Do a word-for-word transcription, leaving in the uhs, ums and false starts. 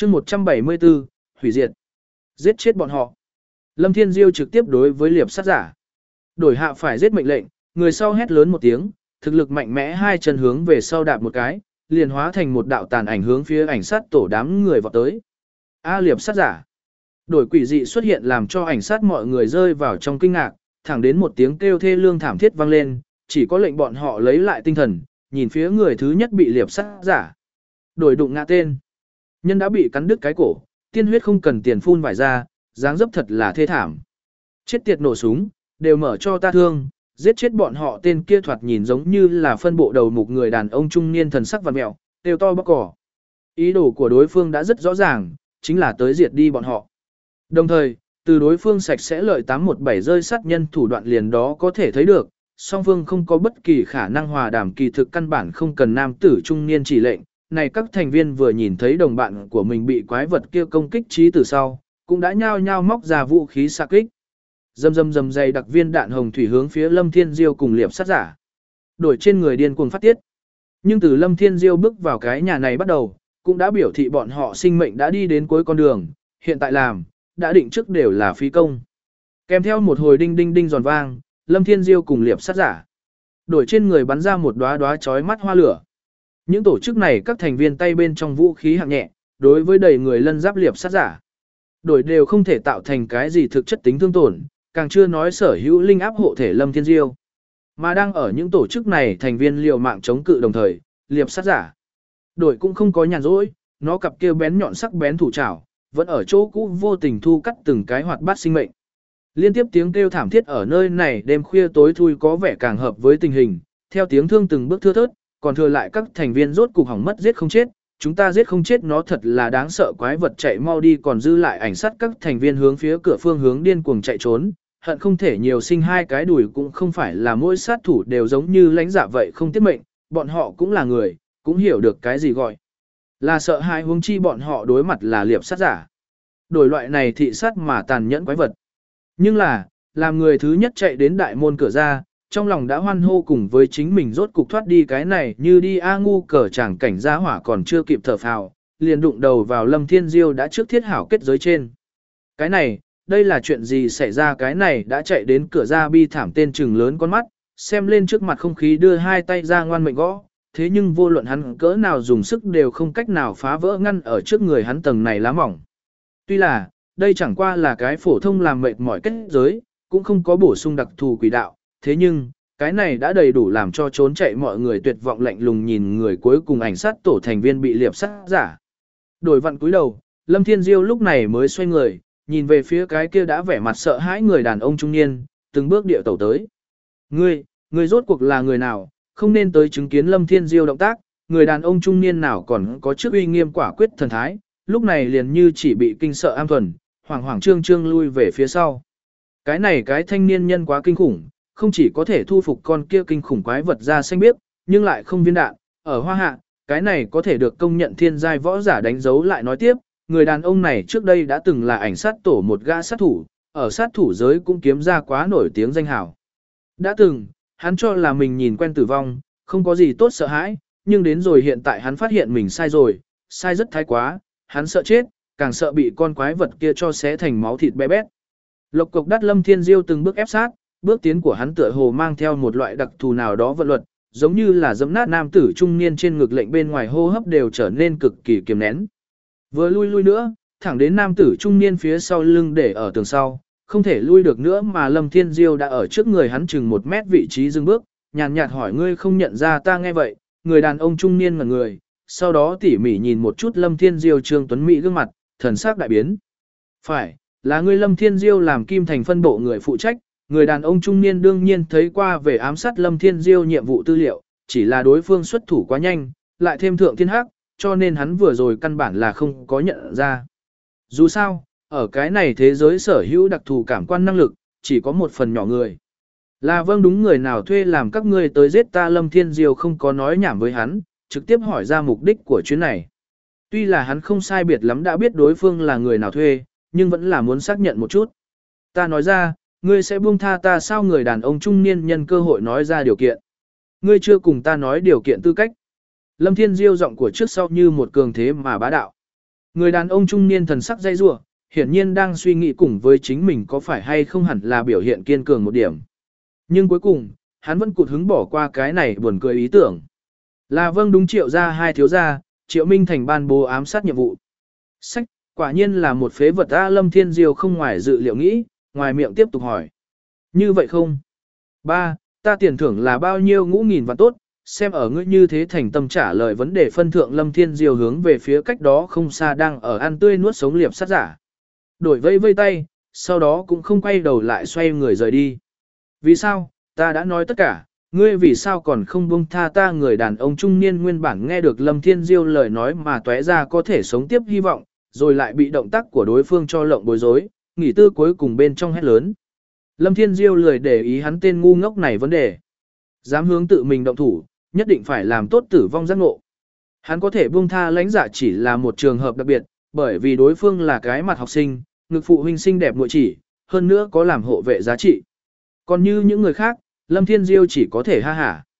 chương một trăm bảy mươi tư, hủy diệt. Giết chết bọn họ. Lâm Thiên Diêu trực tiếp đối với liệp sát giả. Đổi hạ phải giết mệnh lệnh, người sau hét lớn một tiếng, thực lực mạnh mẽ hai chân hướng về sau đạp một cái, liền hóa thành một đạo tàn ảnh hướng phía ảnh sát tổ đám người vọt tới. A liệp sát giả. Đổi quỷ dị xuất hiện làm cho ảnh sát mọi người rơi vào trong kinh ngạc, thẳng đến một tiếng kêu thê lương thảm thiết vang lên, chỉ có lệnh bọn họ lấy lại tinh thần, nhìn phía người thứ nhất bị liệp sát giả. Đổi đụng ngã tên. Nhân đã bị cắn đứt cái cổ, tiên huyết không cần tiền phun vải ra, dáng dấp thật là thê thảm. Chết tiệt nổ súng, đều mở cho ta thương, giết chết bọn họ. Tên kia thoạt nhìn giống như là phân bộ đầu mục người đàn ông trung niên thần sắc vằn mẹo, đều to bóc cỏ. Ý đồ của đối phương đã rất rõ ràng, chính là tới diệt đi bọn họ. Đồng thời, từ đối phương sạch sẽ lợi tám một bảy rơi sát nhân thủ đoạn liền đó có thể thấy được, song phương không có bất kỳ khả năng hòa đàm, kỳ thực căn bản không cần nam tử trung niên chỉ lệnh. Này các thành viên vừa nhìn thấy đồng bạn của mình bị quái vật kia công kích trí từ sau, cũng đã nhao nhao móc ra vũ khí xạ kích. Dầm dầm dầm dày đặc viên đạn hồng thủy hướng phía Lâm Thiên Diêu cùng liệp sát giả. Đổi trên người điên cuồng phát tiết. Nhưng từ Lâm Thiên Diêu bước vào cái nhà này bắt đầu, cũng đã biểu thị bọn họ sinh mệnh đã đi đến cuối con đường, hiện tại làm, đã định trước đều là phí công. Kèm theo một hồi đinh đinh đinh giòn vang, Lâm Thiên Diêu cùng liệp sát giả. Đổi trên người bắn ra một đóa đóa chói mắt hoa lửa. Những tổ chức này các thành viên tay bên trong vũ khí hạng nhẹ, đối với đầy người lân giáp liệp sát giả. Đổi đều không thể tạo thành cái gì thực chất tính thương tổn, càng chưa nói sở hữu linh áp hộ thể Lâm Thiên Diêu. Mà đang ở những tổ chức này thành viên liều mạng chống cự đồng thời, liệp sát giả. Đổi cũng không có nhàn rỗi, nó cặp kia bén nhọn sắc bén thủ trảo, vẫn ở chỗ cũ vô tình thu cắt từng cái hoạt bát sinh mệnh. Liên tiếp tiếng kêu thảm thiết ở nơi này đêm khuya tối thui có vẻ càng hợp với tình hình, theo tiếng thương từng bước thưa thớt, còn thừa lại các thành viên rốt cục hỏng mất giết không chết, chúng ta giết không chết nó thật là đáng sợ, quái vật chạy mau đi, còn dư lại ảnh sát các thành viên hướng phía cửa phương hướng điên cuồng chạy trốn, hận không thể nhiều sinh hai cái đùi, cũng không phải là mỗi sát thủ đều giống như lãnh dạ vậy không tiết mệnh, bọn họ cũng là người, cũng hiểu được cái gì gọi là sợ hãi, huống chi bọn họ đối mặt là liệp sát giả. Đổi loại này thị sát mà tàn nhẫn quái vật. Nhưng là, làm người thứ nhất chạy đến đại môn cửa ra, trong lòng đã hoan hô cùng với chính mình rốt cục thoát đi cái này như đi a ngu cờ chẳng cảnh giá hỏa, còn chưa kịp thở phào, liền đụng đầu vào Lâm Thiên Diêu đã trước thiết hảo kết giới trên. Cái này, đây là chuyện gì xảy ra? Cái này đã chạy đến cửa ra bi thảm tên trừng lớn con mắt, xem lên trước mặt không khí đưa hai tay ra ngoan mệnh gõ, thế nhưng vô luận hắn cỡ nào dùng sức đều không cách nào phá vỡ ngăn ở trước người hắn tầng này lá mỏng. Tuy là, đây chẳng qua là cái phổ thông làm mệt mỏi kết giới, cũng không có bổ sung đặc thù quỷ đạo, thế nhưng, cái này đã đầy đủ làm cho trốn chạy mọi người tuyệt vọng lạnh lùng nhìn người cuối cùng ảnh sát tổ thành viên bị liệp sát giả. Đổi vặn cúi đầu, Lâm Thiên Diêu lúc này mới xoay người, nhìn về phía cái kia đã vẻ mặt sợ hãi người đàn ông trung niên, từng bước điệu tẩu tới. Ngươi, ngươi rốt cuộc là người nào, không nên tới chứng kiến Lâm Thiên Diêu động tác, người đàn ông trung niên nào còn có trước uy nghiêm quả quyết thần thái, lúc này liền như chỉ bị kinh sợ am thuần, hoảng hoảng trương trương lui về phía sau. Cái này cái thanh niên nhân quá kinh khủng, không chỉ có thể thu phục con kia kinh khủng quái vật ra xanh biếc, nhưng lại không viên đạn, ở hoa hạ, cái này có thể được công nhận thiên giai võ giả đánh dấu. Lại nói tiếp, người đàn ông này trước đây đã từng là ảnh sát tổ một gã sát thủ, ở sát thủ giới cũng kiếm ra quá nổi tiếng danh hào. Đã từng, hắn cho là mình nhìn quen tử vong, không có gì tốt sợ hãi, nhưng đến rồi hiện tại hắn phát hiện mình sai rồi, sai rất thái quá, hắn sợ chết, càng sợ bị con quái vật kia cho xé thành máu thịt bé bét. Lộc cộc đắt Lâm Thiên Diêu từng bước ép sát, bước tiến của hắn tựa hồ mang theo một loại đặc thù nào đó vận luật, giống như là giẫm nát nam tử trung niên trên ngực, lệnh bên ngoài hô hấp đều trở nên cực kỳ kiềm nén. Vừa lui lui nữa, thẳng đến nam tử trung niên phía sau lưng để ở tường sau, không thể lui được nữa mà Lâm Thiên Diêu đã ở trước người hắn chừng một mét vị trí dừng bước, nhàn nhạt hỏi: ngươi không nhận ra ta? Nghe vậy, người đàn ông trung niên ngẩn người, sau đó tỉ mỉ nhìn một chút Lâm Thiên Diêu trương tuấn mỹ gương mặt, thần sắc đại biến. Phải, là ngươi Lâm Thiên Diêu làm Kim Thành phân bộ người phụ trách. Người đàn ông trung niên đương nhiên thấy qua về ám sát Lâm Thiên Diêu nhiệm vụ tư liệu, chỉ là đối phương xuất thủ quá nhanh, lại thêm thượng thiên hắc, cho nên hắn vừa rồi căn bản là không có nhận ra. Dù sao, ở cái này thế giới sở hữu đặc thù cảm quan năng lực, chỉ có một phần nhỏ người. Là vâng, đúng, người nào thuê làm các ngươi tới giết ta? Lâm Thiên Diêu không có nói nhảm với hắn, trực tiếp hỏi ra mục đích của chuyến này. Tuy là hắn không sai biệt lắm đã biết đối phương là người nào thuê, nhưng vẫn là muốn xác nhận một chút. Ta nói ra, ngươi sẽ buông tha ta sao? Người đàn ông trung niên nhân cơ hội nói ra điều kiện. Ngươi chưa cùng ta nói điều kiện tư cách. Lâm Thiên Diêu giọng của trước sau như một cường thế mà bá đạo. Người đàn ông trung niên thần sắc dây rủa, hiển nhiên đang suy nghĩ cùng với chính mình có phải hay không hẳn là biểu hiện kiên cường một điểm. Nhưng cuối cùng, hắn vẫn cụt hứng bỏ qua cái này buồn cười ý tưởng. Là vâng đúng Triệu gia hai thiếu gia, Triệu Minh Thành ban bố ám sát nhiệm vụ. Sách, quả nhiên là một phế vật A. Lâm Thiên Diêu không ngoài dự liệu nghĩ, ngoài miệng tiếp tục hỏi. Như vậy không? Ba, ta tiền thưởng là bao nhiêu ngũ nghìn vạn tốt, xem ở ngươi như thế thành tâm trả lời vấn đề phân thượng. Lâm Thiên Diêu hướng về phía cách đó không xa đang ở ăn tươi nuốt sống liệp sát giả. Đổi vây vây tay, sau đó cũng không quay đầu lại xoay người rời đi. Vì sao, ta đã nói tất cả, ngươi vì sao còn không buông tha ta? Người đàn ông trung niên nguyên bản nghe được Lâm Thiên Diêu lời nói mà tóe ra có thể sống tiếp hy vọng, rồi lại bị động tác của đối phương cho lộng bối rối, nghỉ tư cuối cùng bên trong hét lớn. Lâm Thiên Diêu lười để ý hắn tên ngu ngốc này vấn đề. Dám hướng tự mình động thủ, nhất định phải làm tốt tử vong giác ngộ. Hắn có thể buông tha lãnh dạ chỉ là một trường hợp đặc biệt, bởi vì đối phương là cái mặt học sinh, ngực phụ huynh xinh đẹp muội chỉ, hơn nữa có làm hộ vệ giá trị. Còn như những người khác, Lâm Thiên Diêu chỉ có thể ha hả.